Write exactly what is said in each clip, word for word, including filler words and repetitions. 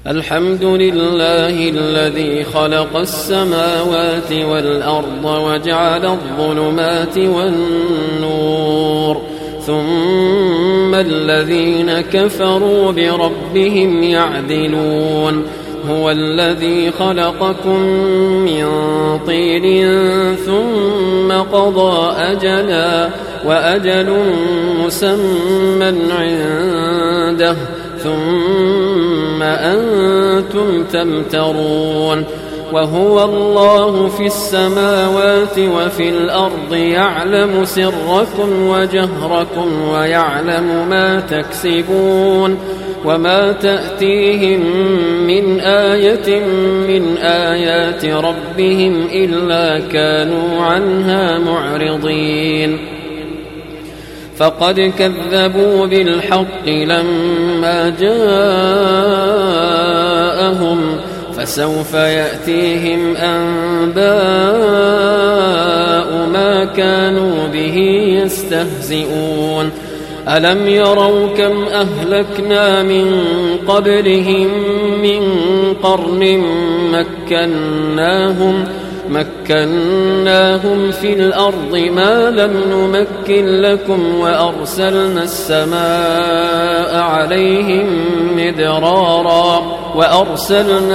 الحمد لله الذي خلق السماوات والأرض وجعل الظلمات والنور ثم الذين كفروا بربهم يعدلون هو الذي خلقكم من طين ثم قضى أجلا وأجل مسمى عنده ثم أنتم تمترون وهو الله في السماوات وفي الأرض يعلم سركم وجهركم ويعلم ما تكسبون وما تأتيهم من آية من آيات ربهم إلا كانوا عنها معرضين فقد كذبوا بالحق لما جاءهم فسوف يأتيهم أنباء ما كانوا به يستهزئون ألم يروا كم أهلكنا من قبلهم من قرن مكناهم مكناهم في الأرض ما لم نمكن لكم وأرسلنا السماء عليهم مدرارا وأرسلنا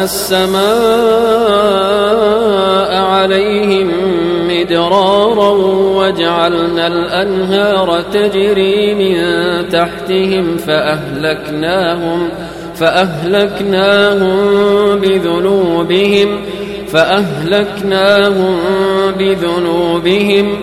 السماء عليهم مدرارا وجعلنا الأنهار تجري من تحتهم فأهلكناهم فأهلكناهم بذنوبهم فأهلكناهم بذنوبهم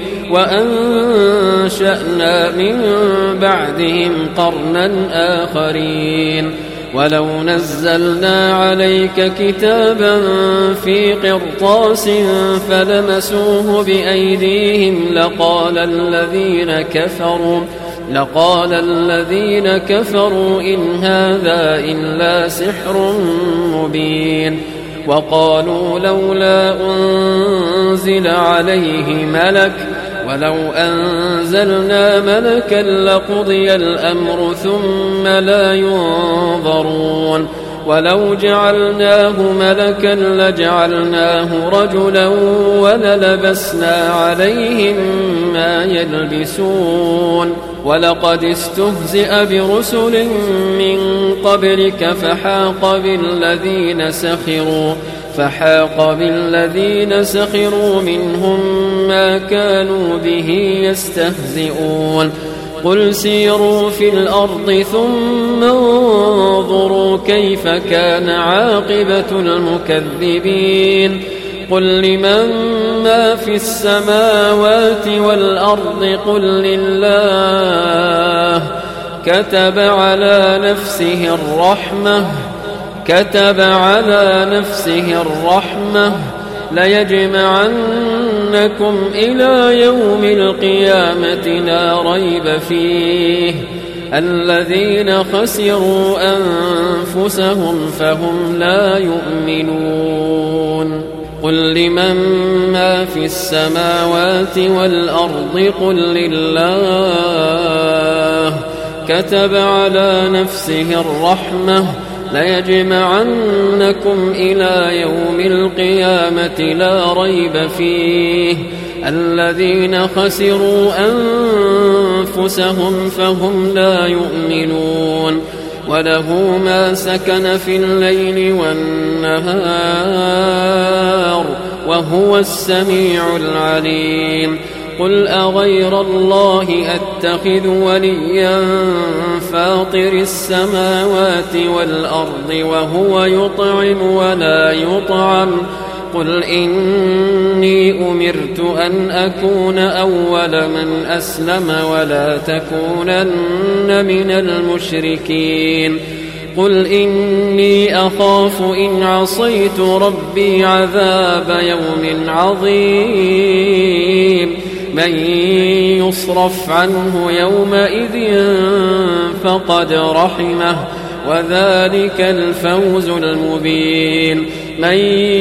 وأنشأنا من بعدهم قرنا آخرين ولو نزلنا عليك كتابا في قرطاس فلمسوه بأيديهم لقال الذين كفروا لقال الذين كفروا إن هذا إلا سحر مبين وقالوا لولا أنزل عليه ملك ولو أنزلنا ملكا لقضي الأمر ثم لا ينظرون ولو جعلناه ملكا لجعلناه رجلا وللبسنا عليهم ما يلبسون ولقد استهزئ برسل من قبلك فحاق بالذين سخروا فحاق بالذين سخروا منهم ما كانوا به يستهزئون قل سيروا في الأرض ثم انظروا كيف كان عاقبة المكذبين قل لمن ما في السماوات والأرض قل لله كتب على نفسه الرحمة كتب على نفسه الرحمة ليجمعنكم إلى يوم القيامة لا ريب فيه الذين خسروا أنفسهم فهم لا يؤمنون قل لمن ما في السماوات والأرض قل لله كتب على نفسه الرحمة ليجمعنكم إلى يوم القيامة لا ريب فيه الذين خسروا أنفسهم فهم لا يؤمنون وله ما سكن في الليل والنهار وهو السميع العليم قل أغير الله أتخذ وليا فاطر السماوات والأرض وهو يطعم ولا يطعم قل إني أمرت أن أكون أول من أسلم ولا تكونن من المشركين قل إني أخاف إن عصيت ربي عذاب يوم عظيم من يصرف عنه يومئذ فقد رحمه وذلك الفوز المبين من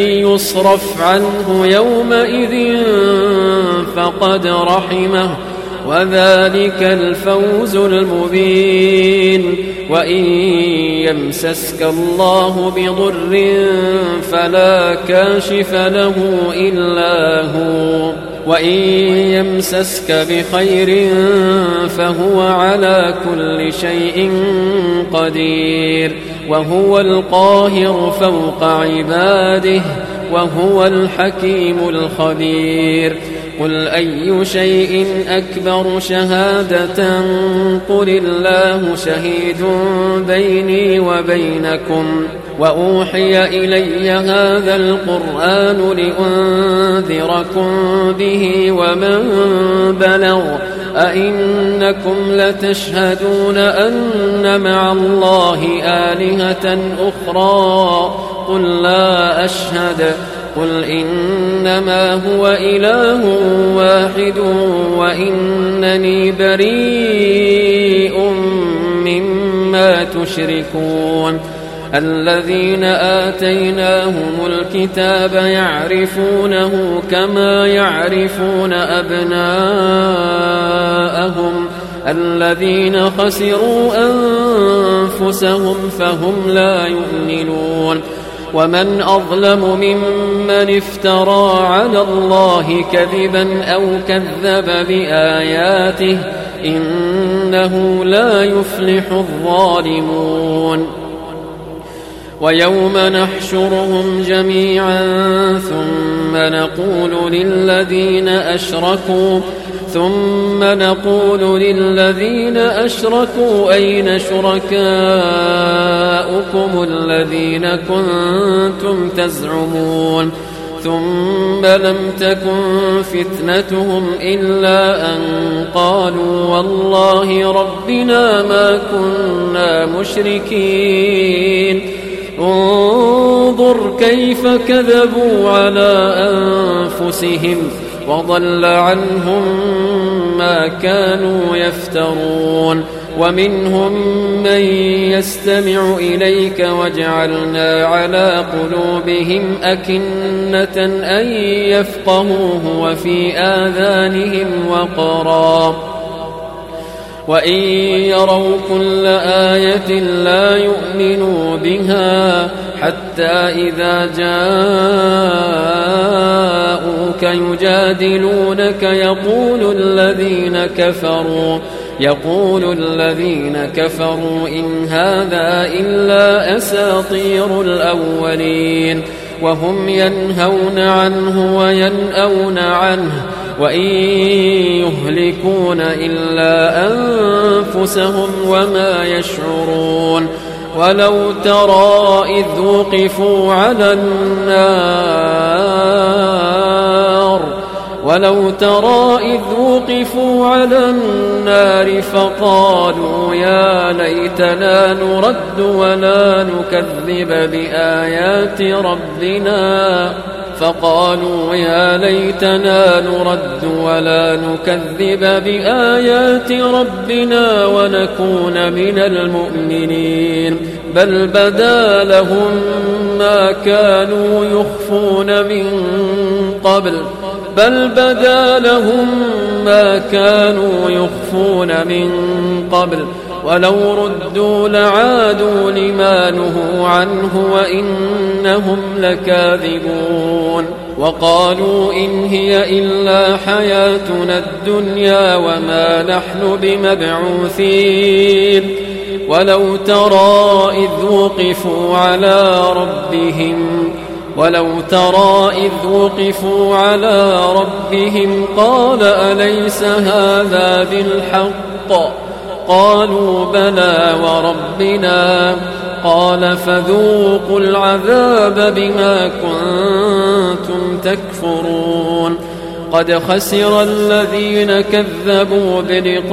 يصرف عنه يومئذ فقد رحمه وذلك الفوز المبين. وإن يمسسك الله بضر فلا كاشف له إلا هو، وإن يمسسك بخير فهو على كل شيء قدير، وهو القاهر فوق عباده، وهو الحكيم الخبير. قل أي شيء أكبر شهادة؟ قل الله شهيد بيني وبينكم، وأوحي إلي هذا القرآن لأنذركم به ومن بلغ. أئنكم لتشهدون أن مع الله آلهة أخرى؟ قل لا أشهد. قل إنما هو إله واحد وإنني بريء مما تشركون. الذين آتيناهم الكتاب يعرفونه كما يعرفون أبناءهم، الذين خسروا أنفسهم فهم لا يؤمنون. ومن أظلم ممن افترى على الله كذبا أو كذب بآياته، إنه لا يفلح الظالمون. ويوم نحشرهم جميعا ثم نقول للذين أشركوا ثم نقول للذين أشركوا أين شركاؤكم الذين كنتم تزعمون؟ ثم لم تكن فتنتهم إلا أن قالوا والله ربنا ما كنا مشركين. انظر كيف كذبوا على أنفسهم وضل عنهم ما كانوا يفترون. ومنهم من يستمع إليك وجعلنا على قلوبهم أكنة أن يفقهوه وفي آذانهم وقرا، وإن يروا كل آية لا يؤمنوا بها، حتى إذا جاءوك يجادلونك يقول الذين كفروا يقول الذين كفروا إن هذا إلا أساطير الأولين، وهم ينهون عنه وينأون عنه، وإن يهلكون إلا أنفسهم وما يشعرون. ولو ترى إذ وقفوا على النار ولو ترى إذ وقفوا على النار فقالوا يا ليتنا نرد ولا نكذب بآيات ربنا فقالوا يا ليتنا نرد ولا نكذب بآيات ربنا ونكون من المؤمنين. بل بدا لهم ما كانوا يخفون من قبل بل بدا لهم ما كانوا يخفون من قبل ولو ردوا لعادوا لما نهوا عنه وإنهم لكاذبون. وقالوا إن هي إلا حياتنا الدنيا وما نحن بمبعوثين. ولو ترى إذ وقفوا على ربهم ولو ترى إذ وقفوا على ربهم قال أليس هذا بالحق؟ قالوا بلى وربنا. قال فذوقوا العذاب بما كنتم تكفرون. قد خسر الذين كذبوا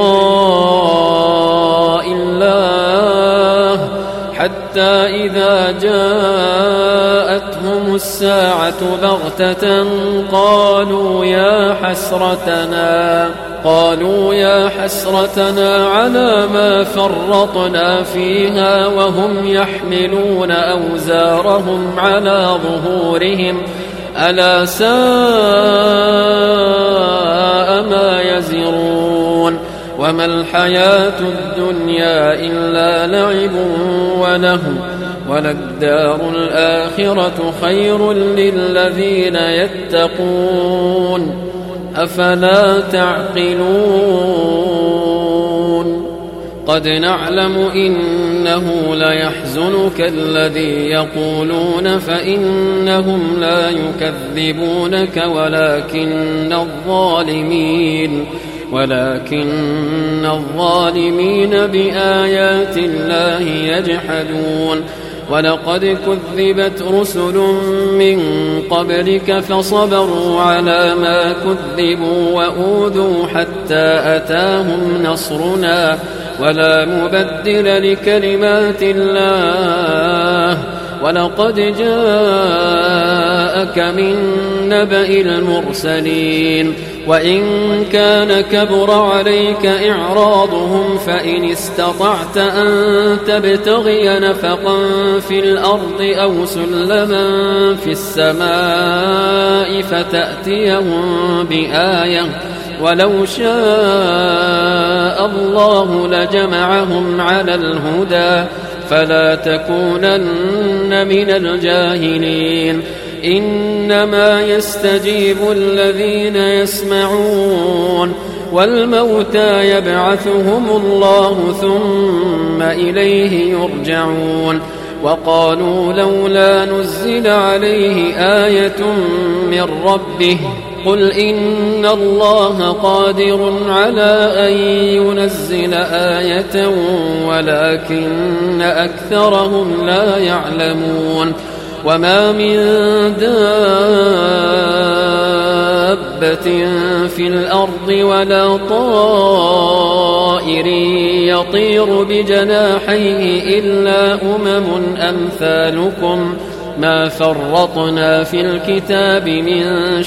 بلقاء الله حتى إذا جاءتهم الساعة بغتة قالوا يا حسرتنا قالوا يا حسرتنا على ما فرطنا فيها وهم يحملون أوزارهم على ظهورهم ألا ساء ما يزرون. وما الحياة الدنيا إلا لعب ولهو وللدار الآخرة خير للذين يتقون أفلا تعقلون قد نعلم إنه ليحزنك الذي يقولون فإنهم لا يكذبونك ولكن الظالمين ولكن الظالمين بآيات الله يجحدون ولقد كذبت رسل من قبلك فصبروا على ما كذبوا وأوذوا حتى أتاهم نصرنا ولا مبدل لكلمات الله ولقد جاءك من نبأ المرسلين وإن كان كبر عليك إعراضهم فإن استطعت أن تبتغي نفقا في الأرض أو سلما في السماء فتأتيهم بآية ولو شاء الله لجمعهم على الهدى فلا تكونن من الجاهلين إنما يستجيب الذين يسمعون والموتى يبعثهم الله ثم إليه يرجعون وقالوا لولا نزل عليه آية من ربه قل إن الله قادر على أن ينزل آية ولكن أكثرهم لا يعلمون وما من دابة في الأرض ولا طائر يطير بجناحيه إلا أمم أمثالكم ما فرطنا في الكتاب من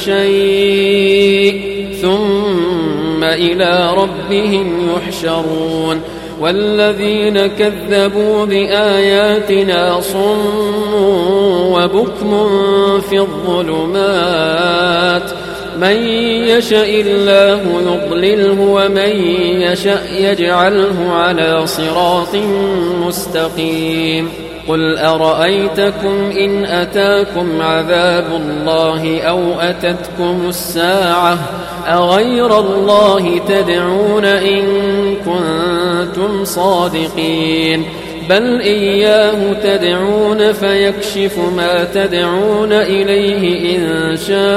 شيء ثم إلى ربهم يحشرون والذين كذبوا بآياتنا صم وبكم في الظلمات من يشاء الله يضلله ومن يشاء يجعله على صراط مستقيم قل أرأيتكم إن أتاكم عذاب الله أو أتتكم الساعة أغير الله تدعون إن كنتم صادقين بل إياه تدعون فيكشف ما تدعون إليه إن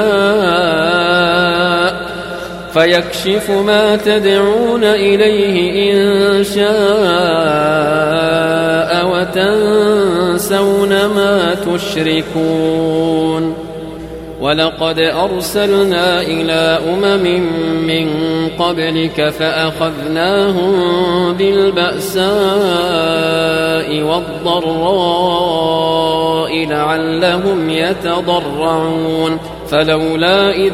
شاء فيكشف ما تدعون إليه إن شاء وتنسون ما تشركون ولقد أرسلنا إلى أمم من قبلك فأخذناهم بالبأساء والضراء لعلهم يتضرعون فلولا إذ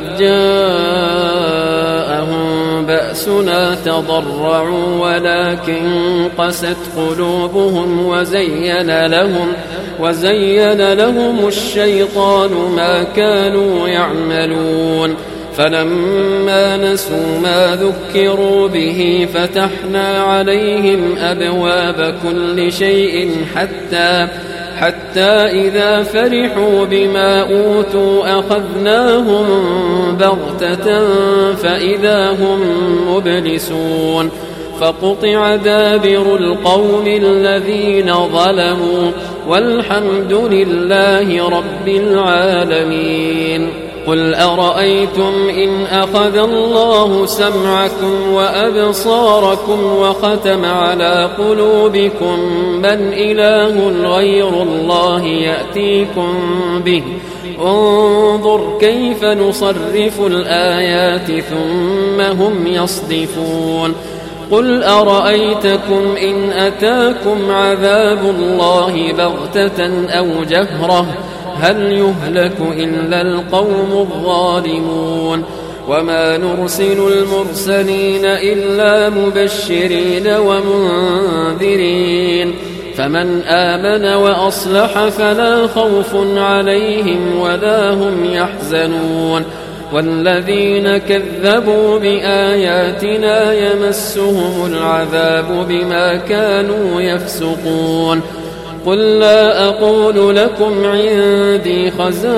جاءهم بأسنا تضرعوا ولكن قست قلوبهم وزين لهم وزين لهم الشيطان ما كانوا يعملون فلما نسوا ما ذكروا به فتحنا عليهم أبواب كل شيء حتى حتى إذا فرحوا بما أوتوا أخذناهم بغتة فإذا هم مبلسون فقطع دابر القوم الذين ظلموا والحمد لله رب العالمين قل أرأيتم إن أخذ الله سمعكم وأبصاركم وختم على قلوبكم من إله غير الله يأتيكم به انظر كيف نصرف الآيات ثم هم يصدفون قل أرأيتكم إن أتاكم عذاب الله بغتة أو جهرة هل يهلك إلا القوم الظالمون وما نرسل المرسلين إلا مبشرين ومنذرين فمن آمن وأصلح فلا خوف عليهم ولا هم يحزنون والذين كذبوا بآياتنا يمسهم العذاب بما كانوا يفسقون قل لا أقول لكم عندي خزائن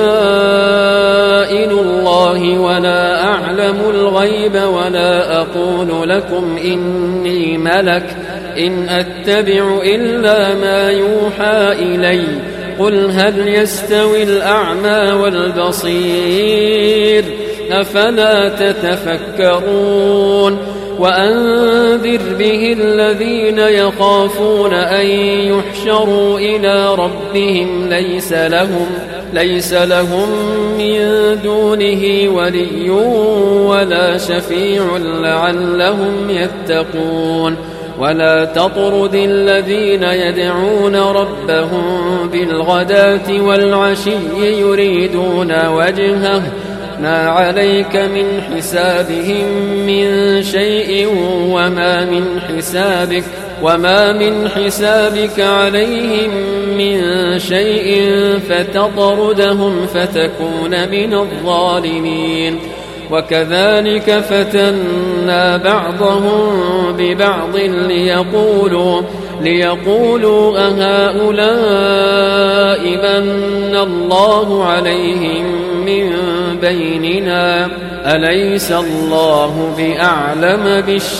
الله ولا أعلم الغيب ولا أقول لكم إني ملك إن أتبع إلا ما يوحى إلي قل هل يستوي الأعمى والبصير أفلا تتفكرون وأنذر به الذين يخافون أن يحشروا إلى ربهم ليس لهم ليس لهم من دونه ولي ولا شفيع لعلهم يتقون ولا تطرد الذين يدعون ربهم بالغداة والعشي يريدون وجهه ما عليك من حسابهم من شيء وما من حسابك وما من حسابك عليهم من شيء فتطردهم فتكون من الظالمين وكذلك فتنا بعضهم ببعض ليقولوا ليقولوا أهؤلاء من الله عليهم من بيننا أليس الله بأعلم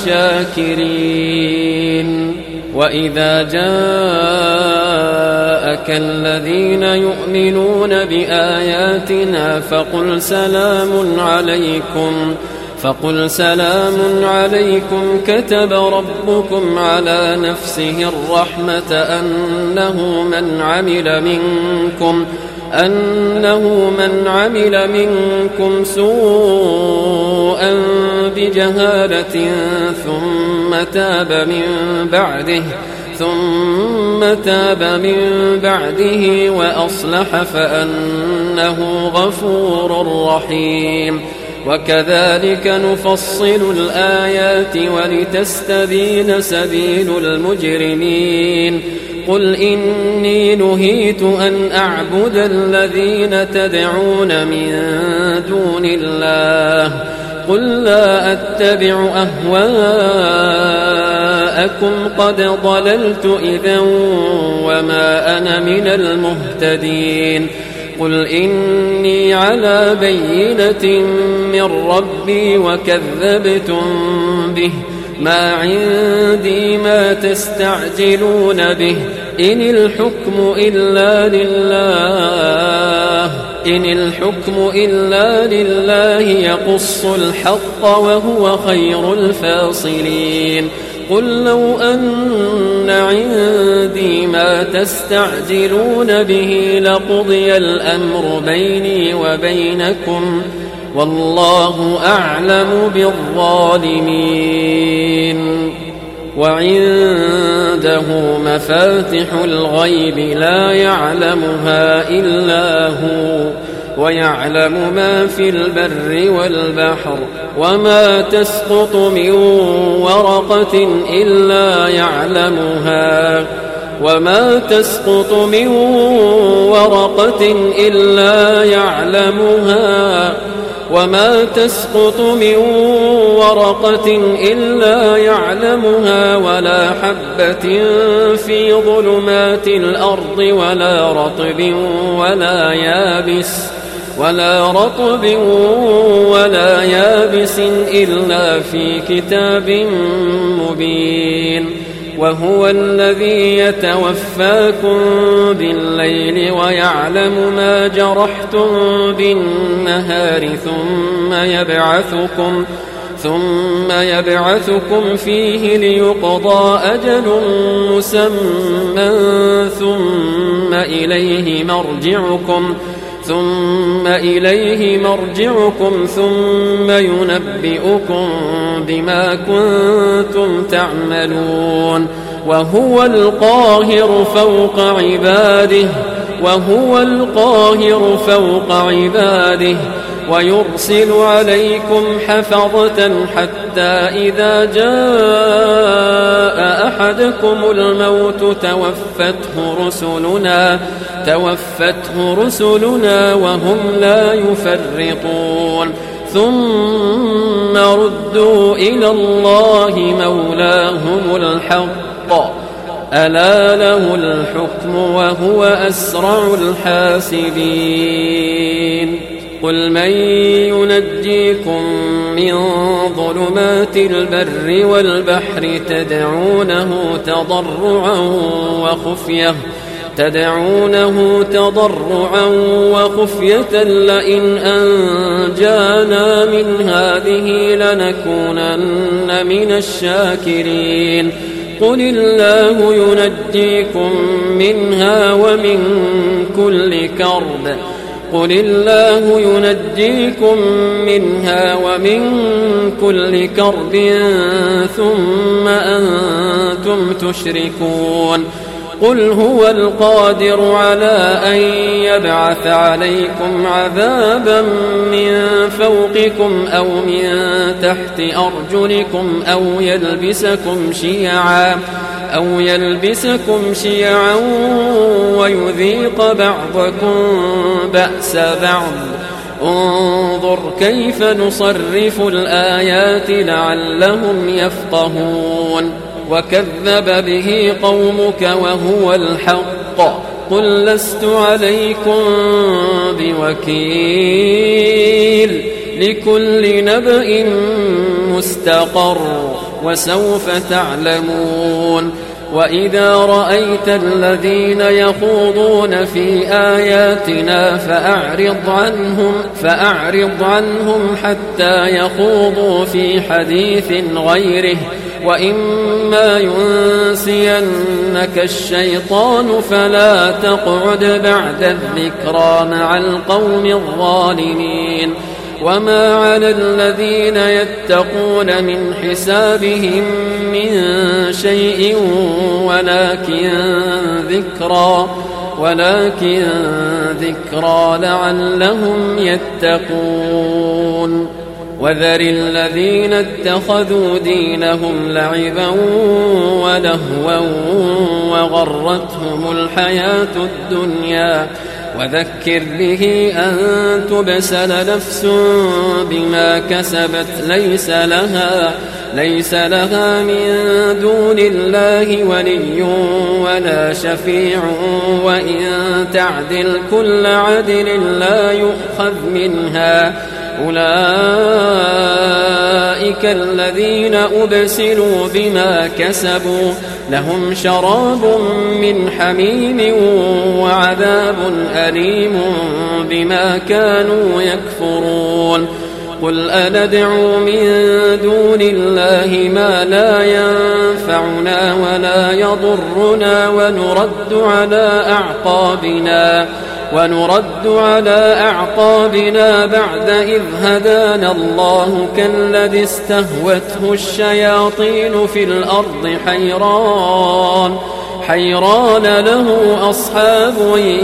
بالشاكرين وإذا جاءك الذين يؤمنون بآياتنا فقل سلام عليكم فقل سلام عليكم كتب ربكم على نفسه الرحمة أنه من عمل منكم أنه من عمل منكم سوءا بجهالة ثم تاب من بعده ثم تاب من بعده وأصلح فأنه غفور رحيم وكذلك نفصل الآيات ولتستبين سبيل المجرمين قل إني نهيت أن أعبد الذين تدعون من دون الله قل لا أتبع أهواءكم قد ضللت إذا وما أنا من المهتدين قل إني على بينة من ربي وكذبتم به ما عندي ما تستعجلون به إن الحكم إلا لله إن الحكم إلا لله يقص الحق وهو خير الفاصلين قل لو أن عندي ما تستعجلون به لقضي الأمر بيني وبينكم والله أعلم بالظالمين وعنده مفاتح الغيب لا يعلمها إلا هو ويعلم ما في البر والبحر وما تسقط من ورقة إلا يعلمها وما تسقط من ورقة إلا يعلمها وما تسقط من ورقة إلا يعلمها ولا حبة في ظلمات الأرض ولا رطب ولا يابس ولا رطب ولا يابس إلا في كتاب مبين وهو الذي يتوفاكم بالليل ويعلم ما جرحتم بالنهار ثم يبعثكم ثم يبعثكم فيه ليقضى أجل مسمى ثم إليه مرجعكم ثم إليه مرجعكم ثم ينبئكم بما كنتم تعملون وهو القاهر فوق عباده وهو القاهر فوق عباده ويرسل عليكم حفظة حتى إذا جاء أحدكم الموت توفته رسلنا توفته رسلنا وهم لا يفرطون ثم ردوا إلى الله مولاهم الحق ألا له الحكم وهو أسرع الحاسبين قل من ينجيكم من ظلمات البر والبحر تدعونه تضرعا وخفية تدعونه تضرعا وخفية لئن أنجانا من هذه لنكونن من الشاكرين قل الله ينجيكم منها ومن كل كرب قل الله ينجيكم منها ومن كل كرب ثم أنتم تشركون قل هو القادر على أن يبعث عليكم عذابا من فوقكم أو من تحت أرجلكم أو يلبسكم شيعا أو يلبسكم شيعا ويذيق بعضكم بأس بعض انظر كيف نصرف الآيات لعلهم يفقهون وكذب به قومك وهو الحق قل لست عليكم بوكيل لكل نبأ مستقر وسوف تعلمون وإذا رأيت الذين يخوضون في آياتنا فأعرض عنهم فأعرض عنهم حتى يخوضوا في حديث غيره وإما ينسينك الشيطان فلا تقعد بعد الذكرى مع القوم الظالمين وما على الذين يتقون من حسابهم من شيء ولكن ذكرى ولكن ذكرى لعلهم يتقون وذر الذين اتخذوا دينهم لعبا ولهوا وغرتهم الحياة الدنيا وذكر به أن تبسل نفس بما كسبت ليس لها ليس لها من دون الله ولي ولا شفيع وإن تعدل كل عدل لا يؤخذ منها أولئك الذين أبسلوا بما كسبوا لهم شراب من حميم وعذاب أليم بما كانوا يكفرون قل أندعو من دون الله ما لا ينفعنا ولا يضرنا ونرد على أعقابنا ونرد على أعقابنا بعد إذ هدانا الله كالذي استهوته الشياطين في الأرض حيران حيران له أصحاب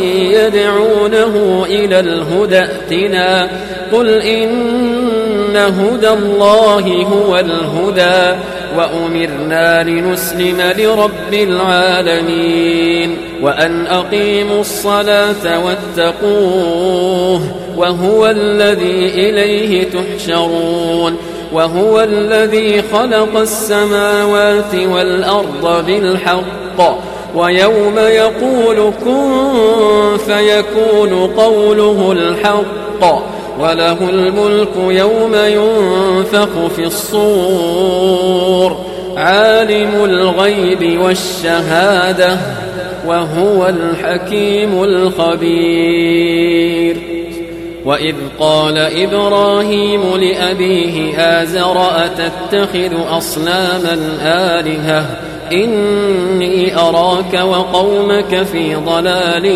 يدعونه إلى الهدى ائتنا قل إن هدى الله هو الهدى وأمرنا لنسلم لرب العالمين وأن أقيموا الصلاة واتقوه وهو الذي إليه تحشرون وهو الذي خلق السماوات والأرض بالحق ويوم يقول كن فيكون قوله الحق وله الملك يوم ينفخ في الصور عالم الغيب والشهادة وهو الحكيم الخبير وإذ قال إبراهيم لأبيه آزر أتتخذ أصناما آلهة إني أراك وقومك في ضلال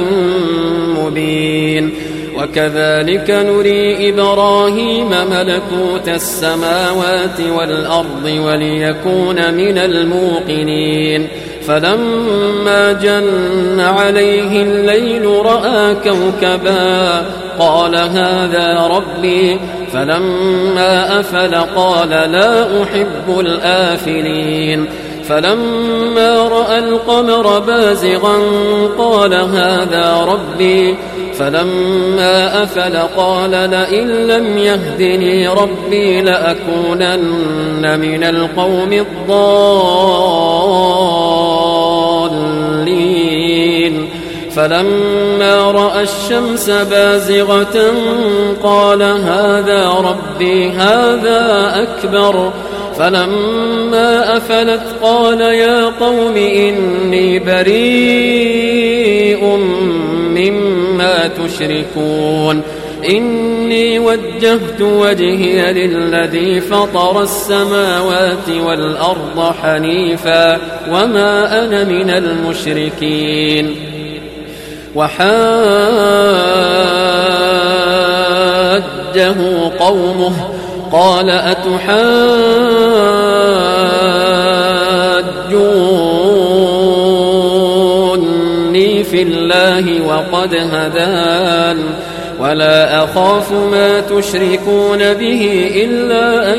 مبين وكذلك نري إبراهيم ملكوت السماوات والأرض وليكون من الموقنين فلما جن عليه الليل رأى كوكبا قال هذا ربي فلما أفل قال لا أحب الآفلين فلما رأى القمر بازغا قال هذا ربي فلما أفل قال لئن لم يهدني ربي لأكونن من القوم الضالين فلما رأى الشمس بازغة قال هذا ربي هذا أكبر فلما أفلت قال يا قوم إني بريء مما تشركون إني وجهت وجهي للذي فطر السماوات والأرض حنيفا وما أنا من المشركين وحاجه قومه قال أتحاجوني في الله وقد هدان ولا أخاف ما تشركون به إلا أن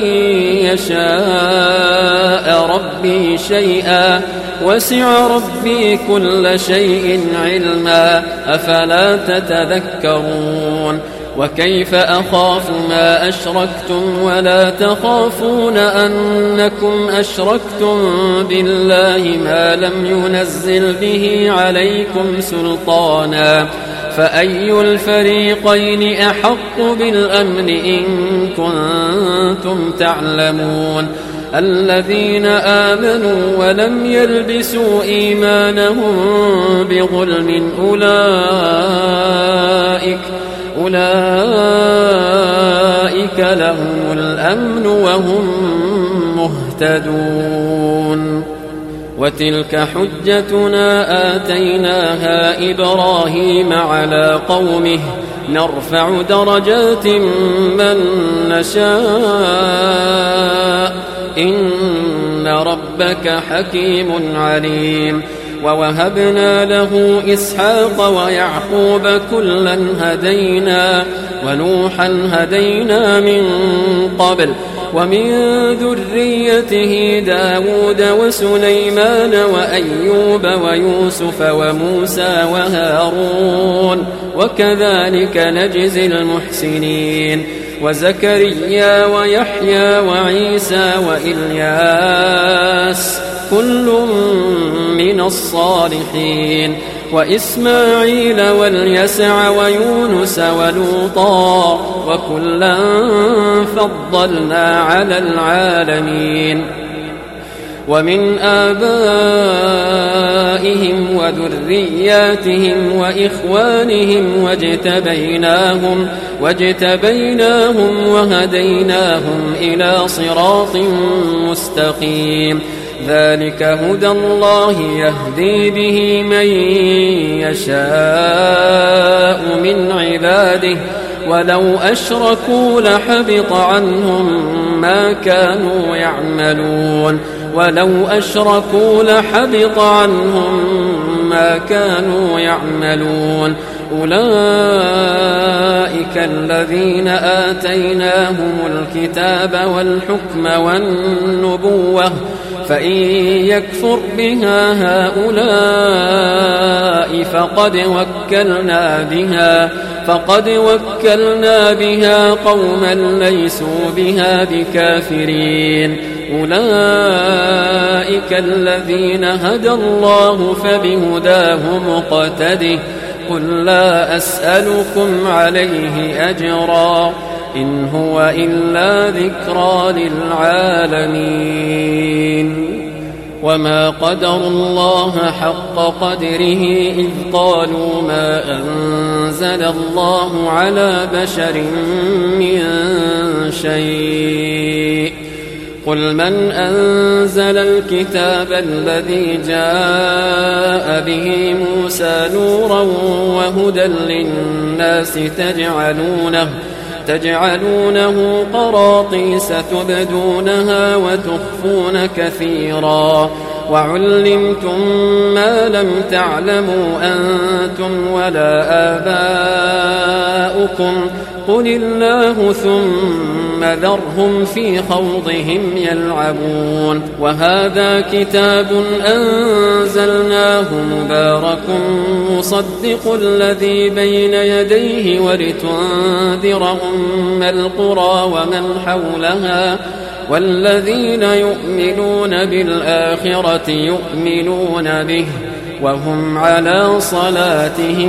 يشاء ربي شيئا وسع ربي كل شيء علما أفلا تتذكرون وكيف أخاف ما أشركتم ولا تخافون أنكم أشركتم بالله ما لم ينزل به عليكم سلطانا فأي الفريقين أحق بالأمن إن كنتم تعلمون الذين آمنوا ولم يلبسوا إيمانهم بظلم أولئك أولئك لهم الأمن وهم مهتدون وتلك حجتنا آتيناها إبراهيم على قومه نرفع درجات من نشاء إن ربك حكيم عليم ووهبنا له إسحاق ويعقوب كلا هدينا ونوحا هدينا من قبل ومن ذريته داود وسليمان وأيوب ويوسف وموسى وهارون وكذلك نجزي المحسنين وزكريا ويحيى وعيسى وإلياس كل من الصالحين وإسماعيل واليسع ويونس ولوطا وكلا فضلنا على العالمين ومن آبائهم وذرياتهم وإخوانهم واجتبيناهم واجتبيناهم وهديناهم إلى صراط مستقيم ذلك هدى الله يهدي به من يشاء من عباده ولو أشركوا لحبط عنهم ما كانوا يعملون ولو أشركوا لحبط عنهم ما كانوا يعملون أولئك الذين آتيناهم الكتاب والحكم والنبوة فإن يكفر بها هؤلاء فقد وكلنا بها فقد وكلنا بها قوما ليسوا بها بكافرين أولئك الذين هدى الله فبهداه مقتده قل لا أسألكم عليه أجرا إن هو إلا ذكرى للعالمين وما قدروا الله حق قدره إذ قالوا ما أنزل الله على بشر من شيء قل من أنزل الكتاب الذي جاء به موسى نورا وهدى للناس تجعلونه تجعلونه قراطيس تبدونها وتخفون كثيرا وعلمتم ما لم تعلموا أنتم ولا آباؤكم قل الله ثم ثم ذرهم في خوضهم يلعبون. وهذا كتاب أنزلناه مبارك مصدق الذي بين يديه ولتنذر أم القرى ومن حولها والذين يؤمنون بالآخرة يؤمنون به وهم على صلاتهم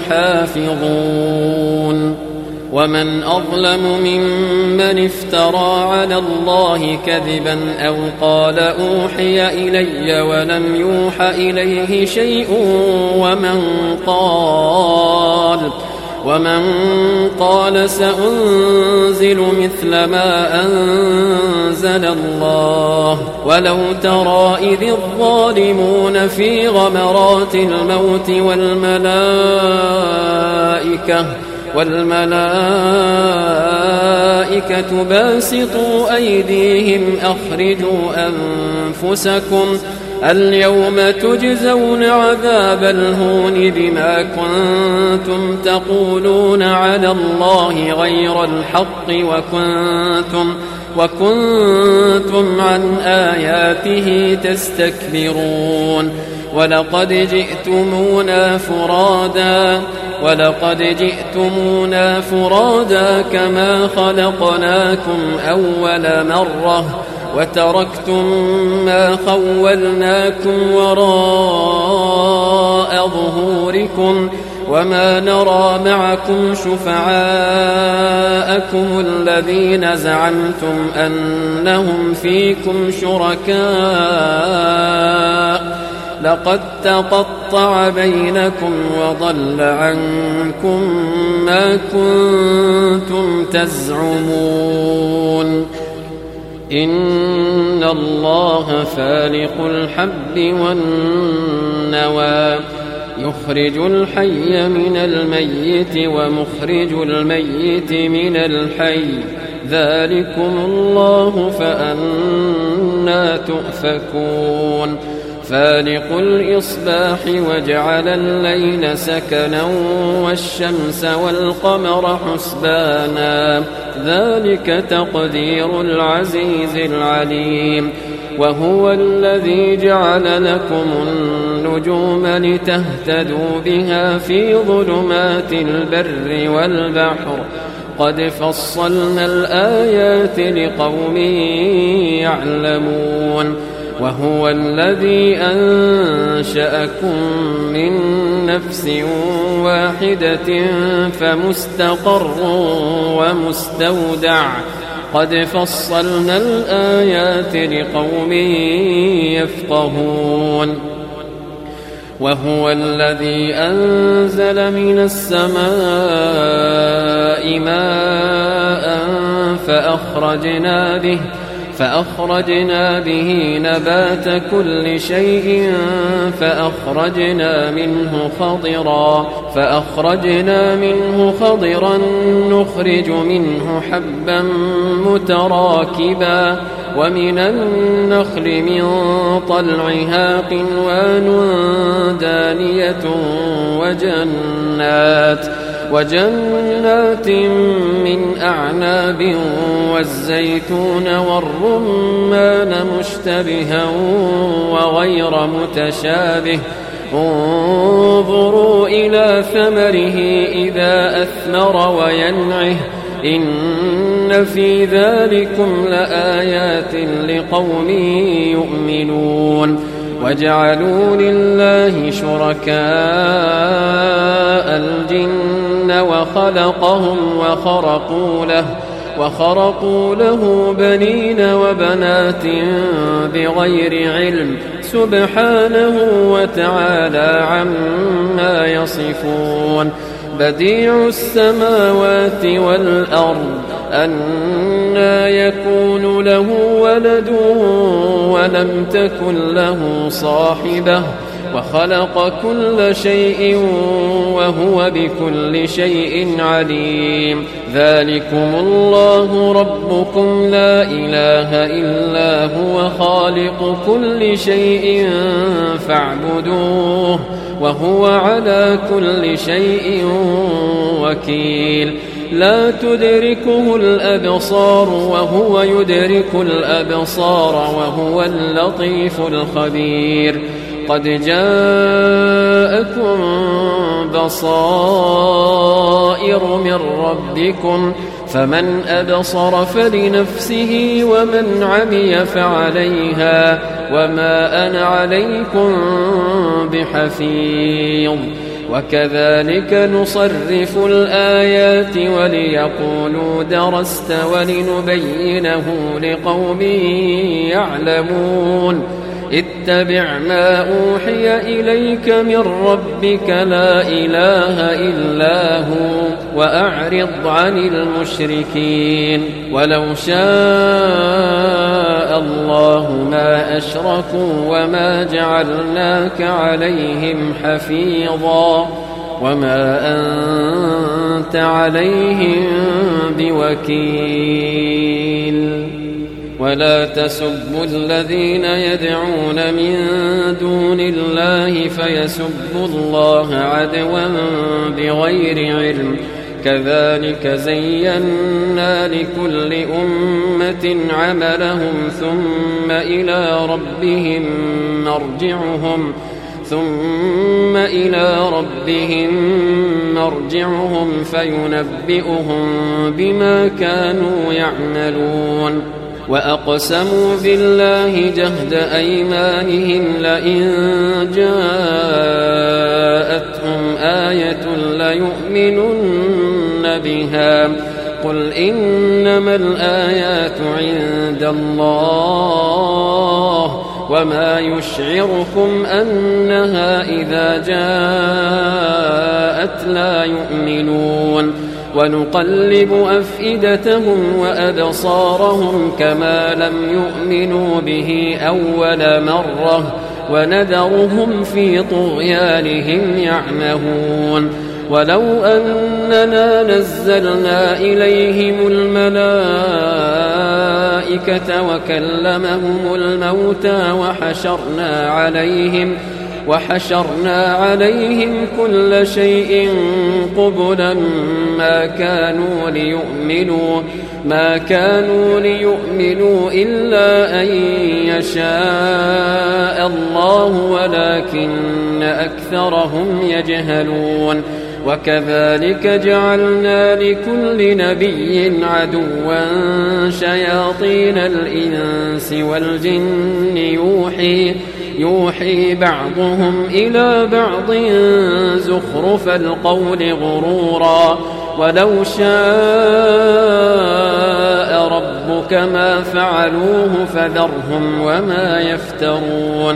يحافظون. ومن أظلم ممن افترى على الله كذبا أو قال أوحي إلي ولم يوح إليه شيء ومن قال ومن قال سأنزل مثل ما أنزل الله. ولو ترى إذ الظالمون في غمرات الموت والملائكة والملائكة باسطوا أيديهم أخرجوا أنفسكم اليوم تجزون عذاب الهون بما كنتم تقولون على الله غير الحق وكنتم وكنتم عن آياته تستكبرون. ولقد جئتمونا فرادا ولقد جئتمونا فرادا كما خلقناكم أول مرة وتركتم ما خولناكم وراء ظهوركم وما نرى معكم شفعاءكم الذين زعمتم أنهم فيكم شركاء لقد تقطع بينكم وضل عنكم ما كنتم تزعمون. إن الله فالق الحب والنوى يخرج الحي من الميت ومخرج الميت من الحي ذلكم الله فأنى تؤفكون. فالق الإصباح وجعل الليل سكنا والشمس والقمر حسبانا ذلك تقدير العزيز العليم. وهو الذي جعل لكم النجوم لتهتدوا بها في ظلمات البر والبحر قد فصلنا الآيات لقوم يعلمون. وهو الذي أنشأكم من نفس واحدة فمستقر ومستودع قد فصلنا الآيات لقوم يفقهون. وهو الذي أنزل من السماء ماء فأخرجنا به فأخرجنا به نبات كل شيء فأخرجنا منه خضرا فأخرجنا منه خضرا نخرج منه حبا متراكبا ومن النخل من طلعها قنوان دانية وجنات وجنات من أعناب والزيتون والرمان مشتبها وغير متشابه انظروا إلى ثمره إذا أثمر وينعه إن في ذلكم لآيات لقوم يؤمنون. وجعلوا لله شركاء الجن وخلقهم وخرقوا له وخرقوا له بنين وبنات بغير علم سبحانه وتعالى عما يصفون. بديع السماوات والأرض أنى يكون له ولد ولم تكن له صاحبة وخلق كل شيء وهو بكل شيء عليم. ذلكم الله ربكم لا إله إلا هو خالق كل شيء فاعبدوه وهو على كل شيء وكيل. لا تدركه الأبصار وهو يدرك الأبصار وهو اللطيف الخبير قد جاءكم بصائر من ربكم فمن أبصر فلنفسه ومن عمي فعليها وما أنا عليكم بحفيظ وكذلك نصرف الآيات وليقولوا درست ولنبينه لقوم يعلمون اتبع ما أوحي إليك من ربك لا إله إلا هو وأعرض عن المشركين ولو شاء الله ما أشركوا وما جعلناك عليهم حفيظا وما أنت عليهم بوكيل ولا تسبوا الذين يدعون من دون الله فيسبوا الله عدوا بغير علم كذلك زينا لكل أمة عملهم ثم إلى ربهم مرجعهم ثم إلى ربهم مرجعهم فينبئهم بما كانوا يعملون وأقسموا بالله جهد أيمانهم لئن جاءتهم آية ليؤمنن بها قل إنما الآيات عند الله وما يشعركم أنها إذا جاءت لا يؤمنون ونقلب أفئدتهم وأبصارهم كما لم يؤمنوا به أول مرة ونذرهم في طغيانهم يعمهون ولو أننا نزلنا إليهم الملائكة وكلمهم الموتى وحشرنا عليهم وحشرنا عليهم كل شيء قبلا ما كانوا ليؤمنوا ما كانوا ليؤمنوا إلا أن يشاء الله ولكن أكثرهم يجهلون وكذلك جعلنا لكل نبي عدوا شياطين الإنس والجن يوحي يوحي بعضهم إلى بعض زخرف القول غرورا ولو شاء ربك ما فعلوه فذرهم وما يفترون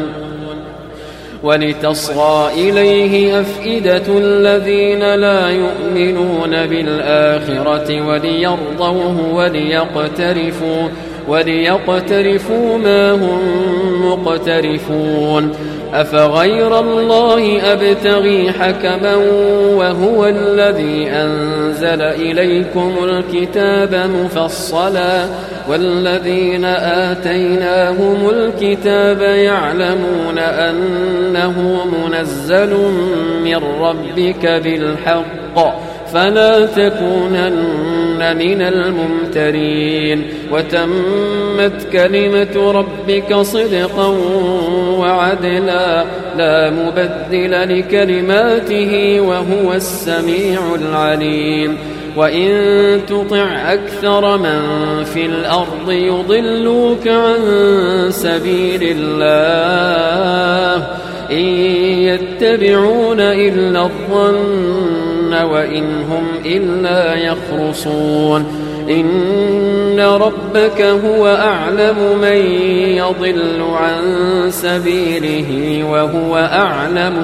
ولتصغى إليه أفئدة الذين لا يؤمنون بالآخرة وليرضوه وليقترفوا وليقترفوا ما هم مقترفون أفغير الله أبتغي حكما وهو الذي أنزل إليكم الكتاب مفصلا والذين آتيناهم الكتاب يعلمون أنه منزل من ربك بالحق فلا تكونن من الممترين وتمت كلمة ربك صدقا وعدلا لا مبدل لكلماته وهو السميع العليم وإن تطع أكثر من في الأرض يضلوك عن سبيل الله إن يتبعون إلا الظن وإن هم إلا يخرصون إن ربك هو أعلم من يضل عن سبيله وهو أعلم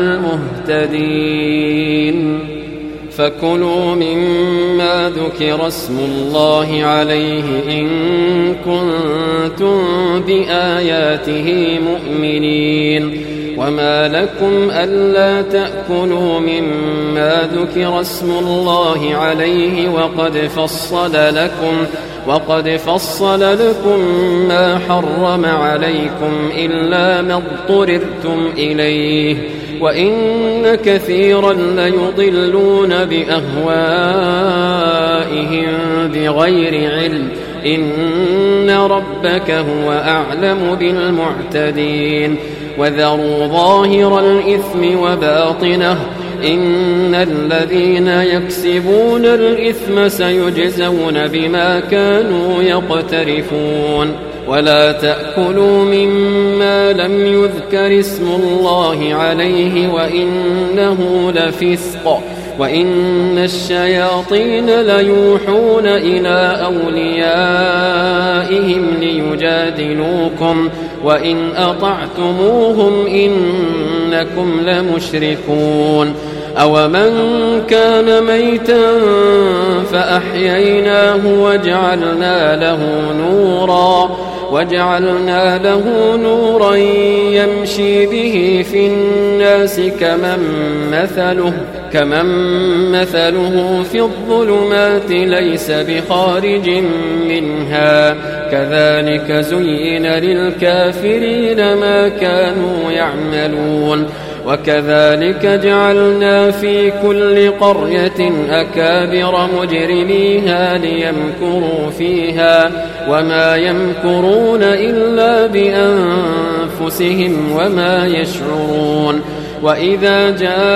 بالمهتدين فكلوا مما ذكر اسم الله عليه إن كنتم بآياته مؤمنين وما لكم ألا تأكلوا مما ذكر اسم الله عليه وقد فصل لكم وقد فصل لكم ما حرم عليكم إلا ما اضطررتم إليه وإن كثيرا ليضلون بأهوائهم أهوائهم بغير علم إن ربك هو أعلم بالمعتدين وذروا ظاهر الإثم وباطنه إن الذين يكسبون الإثم سيجزون بما كانوا يقترفون ولا تأكلوا مما لم يذكر اسم الله عليه وإنه لفسق وإن الشياطين ليوحون إلى أوليائهم ليجادلوكم وإن أطعتموهم إنكم لمشركون أومن كان ميتا فأحييناه وجعلنا له نورا وجعلنا له نورا يمشي به في الناس كمن مثله كمن مثله في الظلمات ليس بخارج منها كذلك زين للكافرين ما كانوا يعملون وكذلك جعلنا في كل قرية أكابر مجرميها ليمكروا فيها وما يمكرون إلا بأنفسهم وما يشعرون وإذا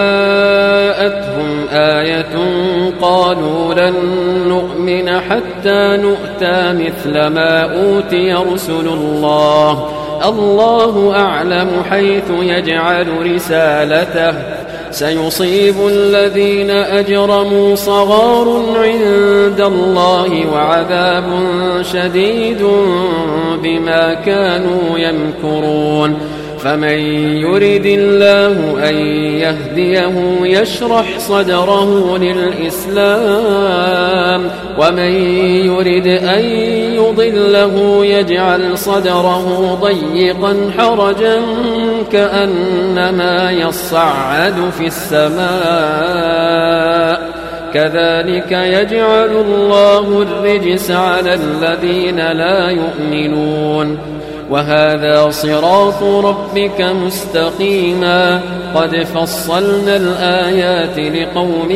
جاءتهم آية قالوا لن نؤمن حتى نؤتى مثل ما أوتي رسل الله الله أعلم حيث يجعل رسالته سيصيب الذين أجرموا صغار عند الله وعذاب شديد بما كانوا يمكرون فمن يرد الله أن يهديه يشرح صدره للإسلام ومن يرد أن يضله يجعل صدره ضيقا حرجا كأنما يصعد في السماء كذلك يجعل الله الرجس على الذين لا يؤمنون وهذا صراط ربك مستقيما قد فصلنا الآيات لقوم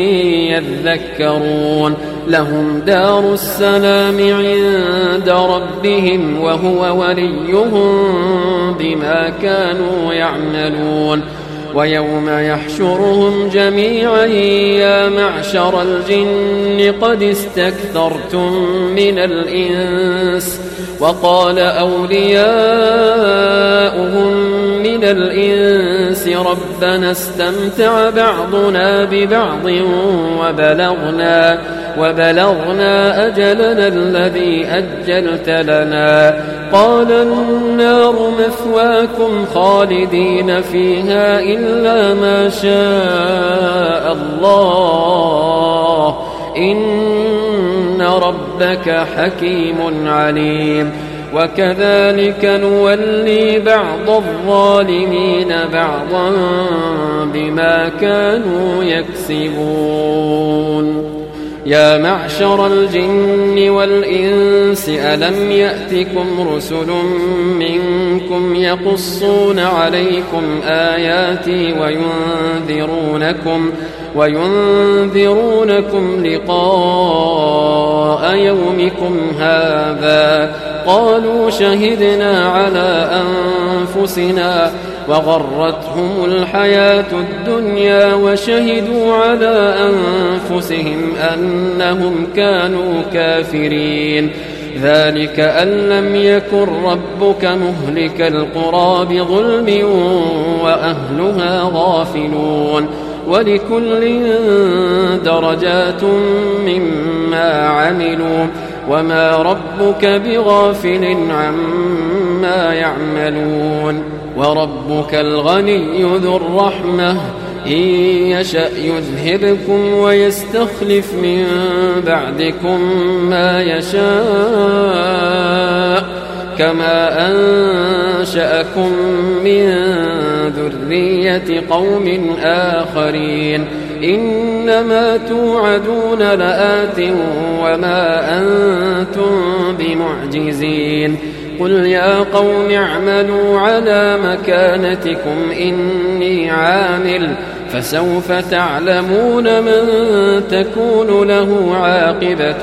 يذكرون لهم دار السلام عند ربهم وهو وليهم بما كانوا يعملون ويوم يحشرهم جميعا يا معشر الجن قد استكثرتم من الإنس وقال أولياؤهم من الإنس ربنا استمتع بعضنا ببعض وبلغنا وبلغنا أجلنا الذي أجلت لنا قال النار مثواكم خالدين فيها إلا ما شاء الله إن ربك حكيم عليم وكذلك نولي بعض الظالمين بعضا بما كانوا يكسبون يا معشر الجن والإنس ألم يأتكم رسل منكم يقصون عليكم آياتي وينذرونكم وينذرونكم لقاء يومكم هذا قالوا شهدنا على أنفسنا وغرتهم الحياة الدنيا وشهدوا على أنفسهم أنهم كانوا كافرين ذلك أن لم يكن ربك مهلك القرى بظلم وأهلها غافلون ولكل درجات مما عملوا وما ربك بغافل عما يعملون وربك الغني ذو الرحمة إن يشأ يذهبكم ويستخلف من بعدكم ما يشاء كما أنشأكم من ذرية قوم آخرين إنما توعدون لآت وما أنتم بمعجزين قل يا قوم اعملوا على مكانتكم إني عامل فسوف تعلمون من تكون له عاقبة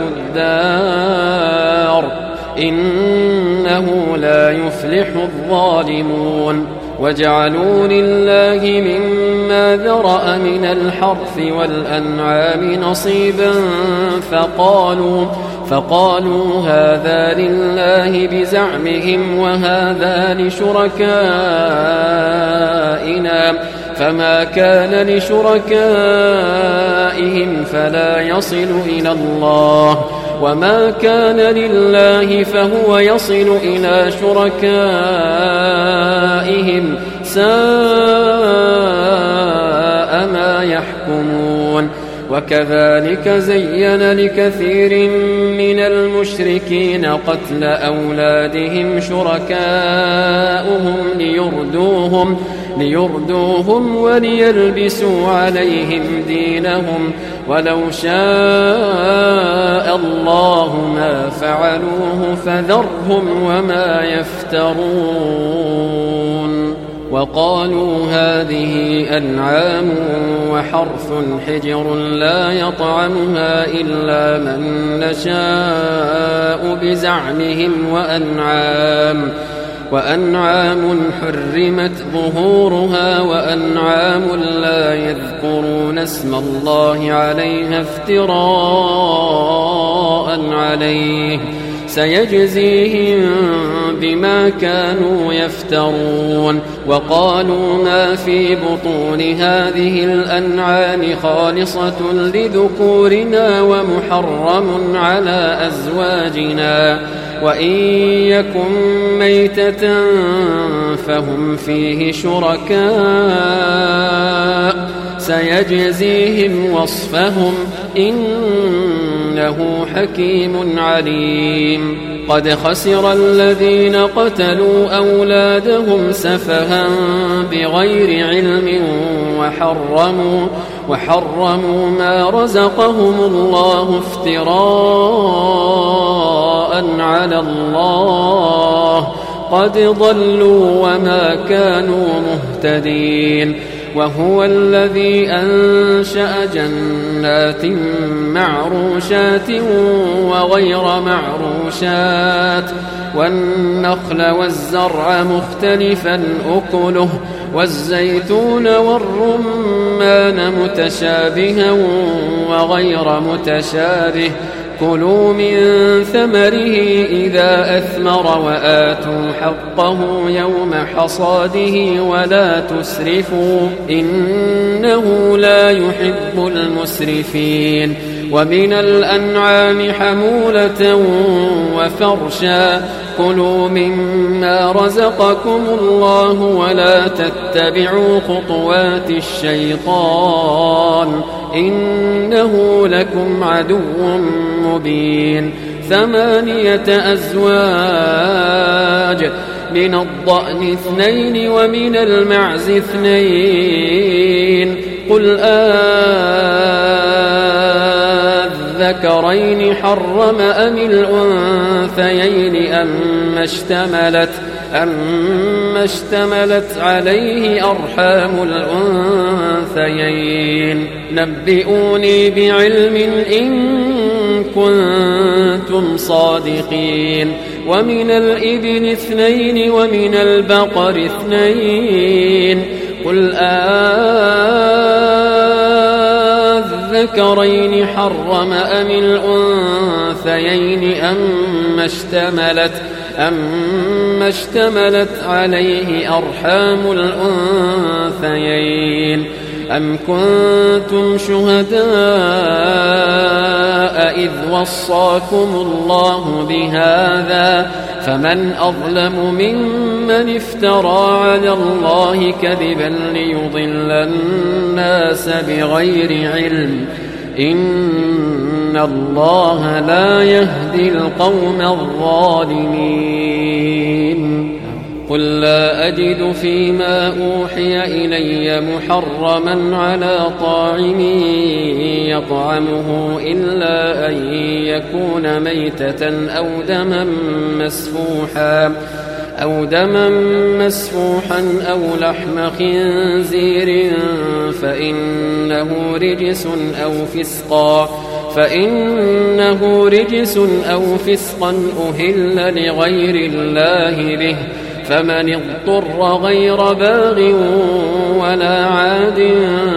الدار إنه لا يفلح الظالمون وجعلوا لله مما ذرأ من الحرث والأنعام نصيبا فقالوا فقالوا هذا لله بزعمهم وهذا لشركائنا فما كان لشركائهم فلا يصل إلى الله وما كان لله فهو يصل إلى شركائهم ساء ما يحكمون وكذلك زين لكثير من المشركين قتل أولادهم شركاؤهم ليردوهم ليردوهم وليلبسوا عليهم دينهم ولو شاء الله ما فعلوه فذرهم وما يفترون وقالوا هذه أنعام وحرث حجر لا يطعمها إلا من نشاء بزعمهم وأنعام وأنعام حرمت ظهورها وأنعام لا يذكرون اسم الله عليها افتراء عليه سيجزيهم بما كانوا يفترون وقالوا ما في بطون هذه الأنعام خالصة لذكورنا ومحرم على أزواجنا وإن يكن ميتة فهم فيه شركاء سيجزيهم وصفهم إنه حكيم عليم قد خسر الذين قتلوا أولادهم سفها بغير علم وحرموا وحرموا ما رزقهم الله افتراء على الله قد ضلوا وما كانوا مهتدين وهو الذي أنشأ جنات معروشات وغير معروشات والنخل والزرع مختلفا أكله والزيتون والرمان متشابها وغير متشابه كلوا من ثمره إذا أثمر وآتوا حقه يوم حصاده ولا تسرفوا إنه لا يحب المسرفين ومن الأنعام حمولة وفرشا كلوا مما رزقكم الله ولا تتبعوا خطوات الشيطان إنه لكم عدو مبين ثمانية أزواج من الضأن اثنين ومن المعز اثنين قل أذكرين حرم أم الأنثيين أما اشتملت أما اشتملت عليه أرحام الأنثيين نبئوني بعلم إن كنتم صادقين ومن الإبل اثنين ومن البقر اثنين قل أذكرين حرم أم الأنثيين أما اشتملت أما اشتملت عليه أرحام الأنثيين أم كنتم شهداء إذ وصاكم الله بهذا فمن أظلم ممن افترى على الله كذبا ليضل الناس بغير علم إن الله لا يهدي القوم الظالمين قل لا أجد فيما أوحي إلي محرما على طاعم يطعمه إلا أن يكون ميتة أو دما مسفوحا أو دما مسفوحا أو لحم خنزير فإنه رجس أو فسقا فإنه رجس أو فسقا أهل لغير الله به فمن اضطر غير باغ ولا عاد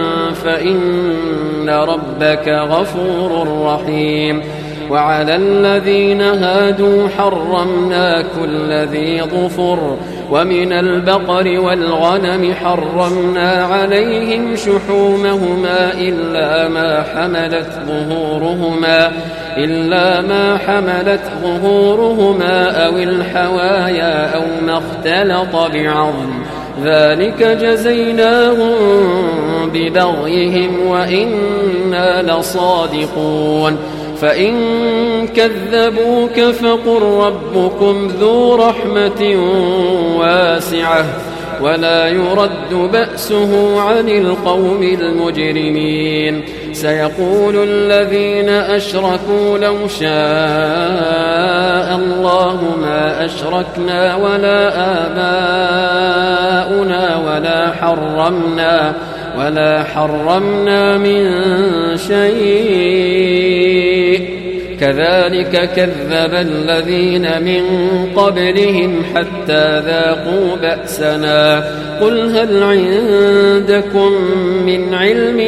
فإن ربك غفور رحيم. وعلى الذين هادوا حرمنا كل ذي ظفر ومن البقر والغنم حرمنا عليهم شحومهما إلا ما حملت ظهورهما إلا ما حملت ظهورهما أو الحوايا أو ما اختلط بعظم ذلك جزيناهم ببغيهم وإنا لصادقون. فإن كذبوك فقل ربكم ذو رحمة واسعة ولا يرد بأسه عن القوم المجرمين. سيقول الذين أشركوا لو شاء الله ما أشركنا ولا آباؤنا ولا حرمنا ولا حرمنا من شيء كذلك كذب الذين من قبلهم حتى ذاقوا بأسنا. قل هل عندكم من علم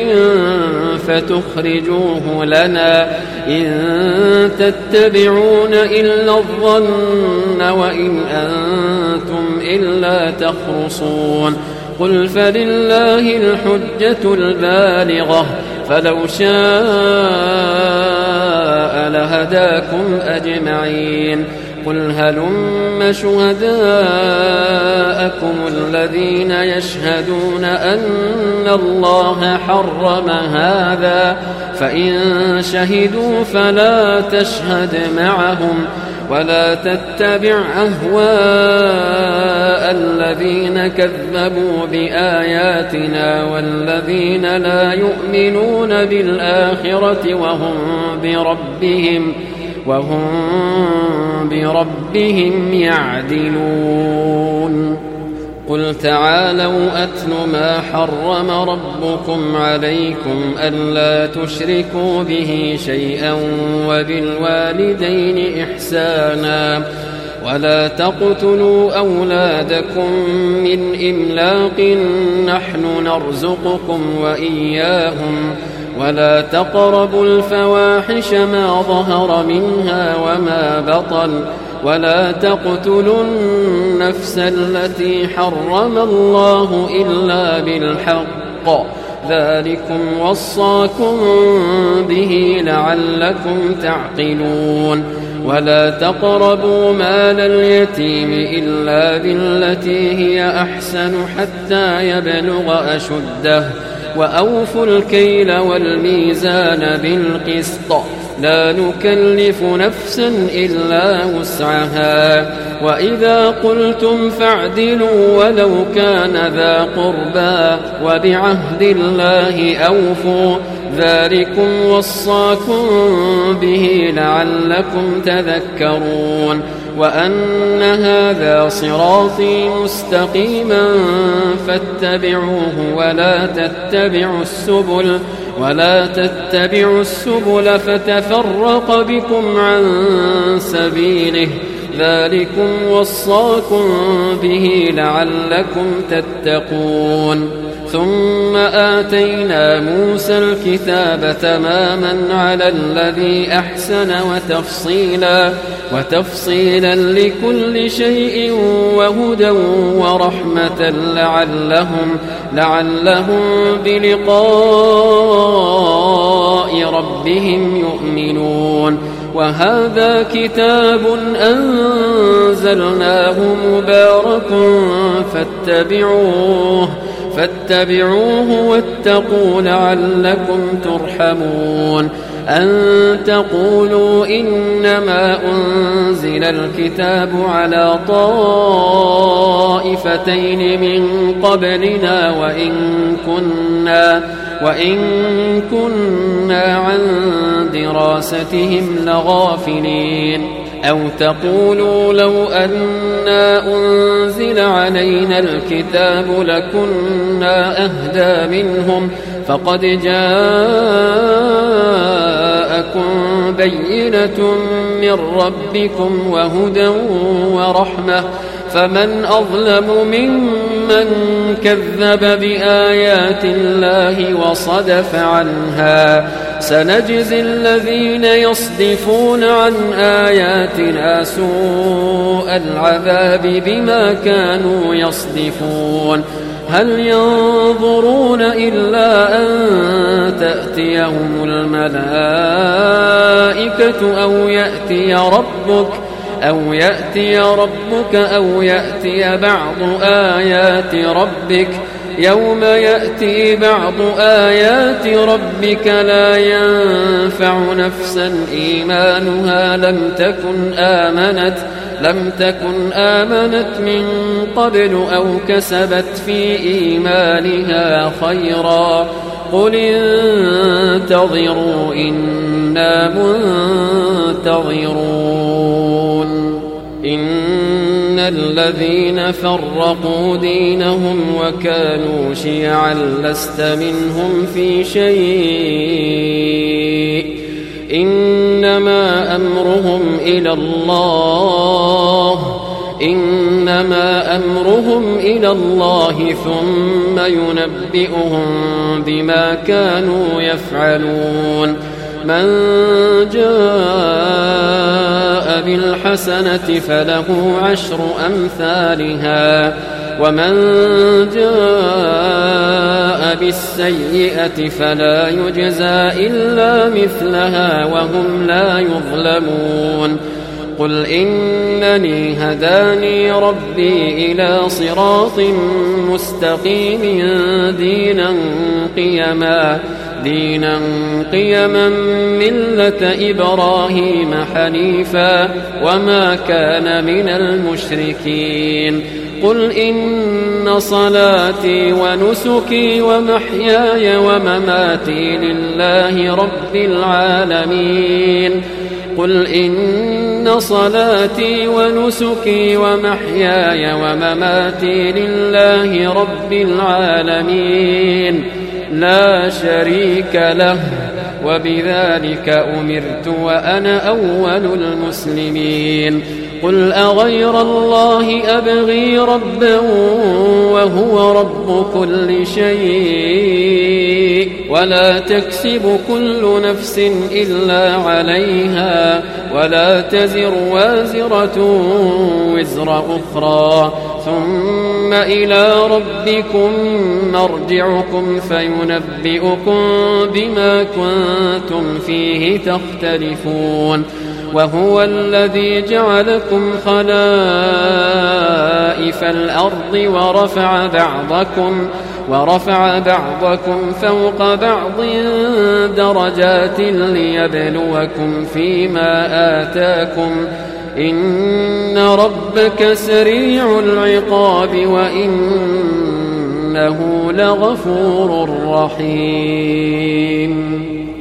فتخرجوه لنا إن تتبعون إلا الظن وإن أنتم إلا تخرصون. قل فلله الحجة البالغة فلو شاء لهداكم أجمعين. قل هلم شهداءكم الذين يشهدون أن الله حرم هذا فإن شهدوا فلا تشهد معهم ولا تتبع أهواء الذين كذبوا بآياتنا والذين لا يؤمنون بالآخرة وهم بربهم وهم بربهم يعدلون. قل تعالوا أتل ما حرم ربكم عليكم ألا تشركوا به شيئا وبالوالدين إحسانا ولا تقتلوا أولادكم من إملاق نحن نرزقكم وإياهم ولا تقربوا الفواحش ما ظهر منها وما بطن ولا تقتلوا النفس التي حرم الله إلا بالحق ذلكم وصاكم به لعلكم تعقلون. ولا تقربوا مال اليتيم إلا بالتي هي أحسن حتى يبلغ أشده وأوفوا الكيل والميزان بالقسط لا نكلف نفسا إلا وسعها وإذا قلتم فاعدلوا ولو كان ذا قربى وبعهد الله أوفوا ذلكم وصاكم به لعلكم تذكرون. وأن هذا صراطي مستقيما فاتبعوه ولا تتبعوا السبل ولا تتبعوا السبل فتفرق بكم عن سبيله ذلكم وصاكم به لعلكم تتقون. ثم آتينا موسى الكتاب تماما على الذي أحسن وتفصيلا وتفصيلا لكل شيء وهدى ورحمة لعلهم لعلهم بلقاء ربهم يؤمنون. وهذا كتاب أنزلناه مبارك فاتبعوه فاتبعوه واتقوا لعلكم ترحمون. أن تقولوا إنما أنزل الكتاب على طائفتين من قبلنا وإن كنا وإن كنا عن دراستهم لغافلين. أو تقولوا لو أنا أنزل علينا الكتاب لكنا أهدى منهم فقد جاءكم بينة من ربكم وهدى ورحمة فمن أظلم ممن كذب بآيات الله وصدف عنها سنجزي الذين يصدفون عن آياتنا سوء العذاب بما كانوا يصدفون هل ينظرون إلا أن تأتيهم الملائكة أو يأتي ربك أو يأتي ربك أو يأتي بعض آيات ربك يوم يأتي بعض آيات ربك لا ينفع نفسا إيمانها لم تكن آمنت لم تكن آمنت من قبل أو كسبت في إيمانها خيرا قل انتظروا إنا منتظرون إن الذين فرقوا دينهم وكانوا شيعا لست منهم في شيء إنما أمرهم إلى الله إنما أمرهم إلى الله ثم ينبئهم بما كانوا يفعلون من جاء بالحسنة فله عشر أمثالها ومن جاء بالسيئة فلا يجزى إلا مثلها وهم لا يظلمون قل إنني هداني ربي إلى صراط مستقيم دينا قيما دينا قيما ملة إبراهيم حنيفا وما كان من المشركين قل إن صلاتي ونسكي ومحياي ومماتي لله رب العالمين قل إن صلاتي ونسكي ومحياي ومماتي لله رب العالمين لا شريك له وبذلك أمرت وأنا أول المسلمين قل أغير الله أبغي ربا وهو رب كل شيء ولا تكسب كل نفس إلا عليها ولا تزر وازرة وزر أخرى ثم إلى ربكم مرجعكم فينبئكم بما كنتم فيه تختلفون وهو الذي جعلكم خلائف الأرض ورفع بعضكم ورفع بعضكم فوق بعض درجات ليبلوكم فيما آتاكم إن ربك سريع العقاب وإنه لغفور رحيم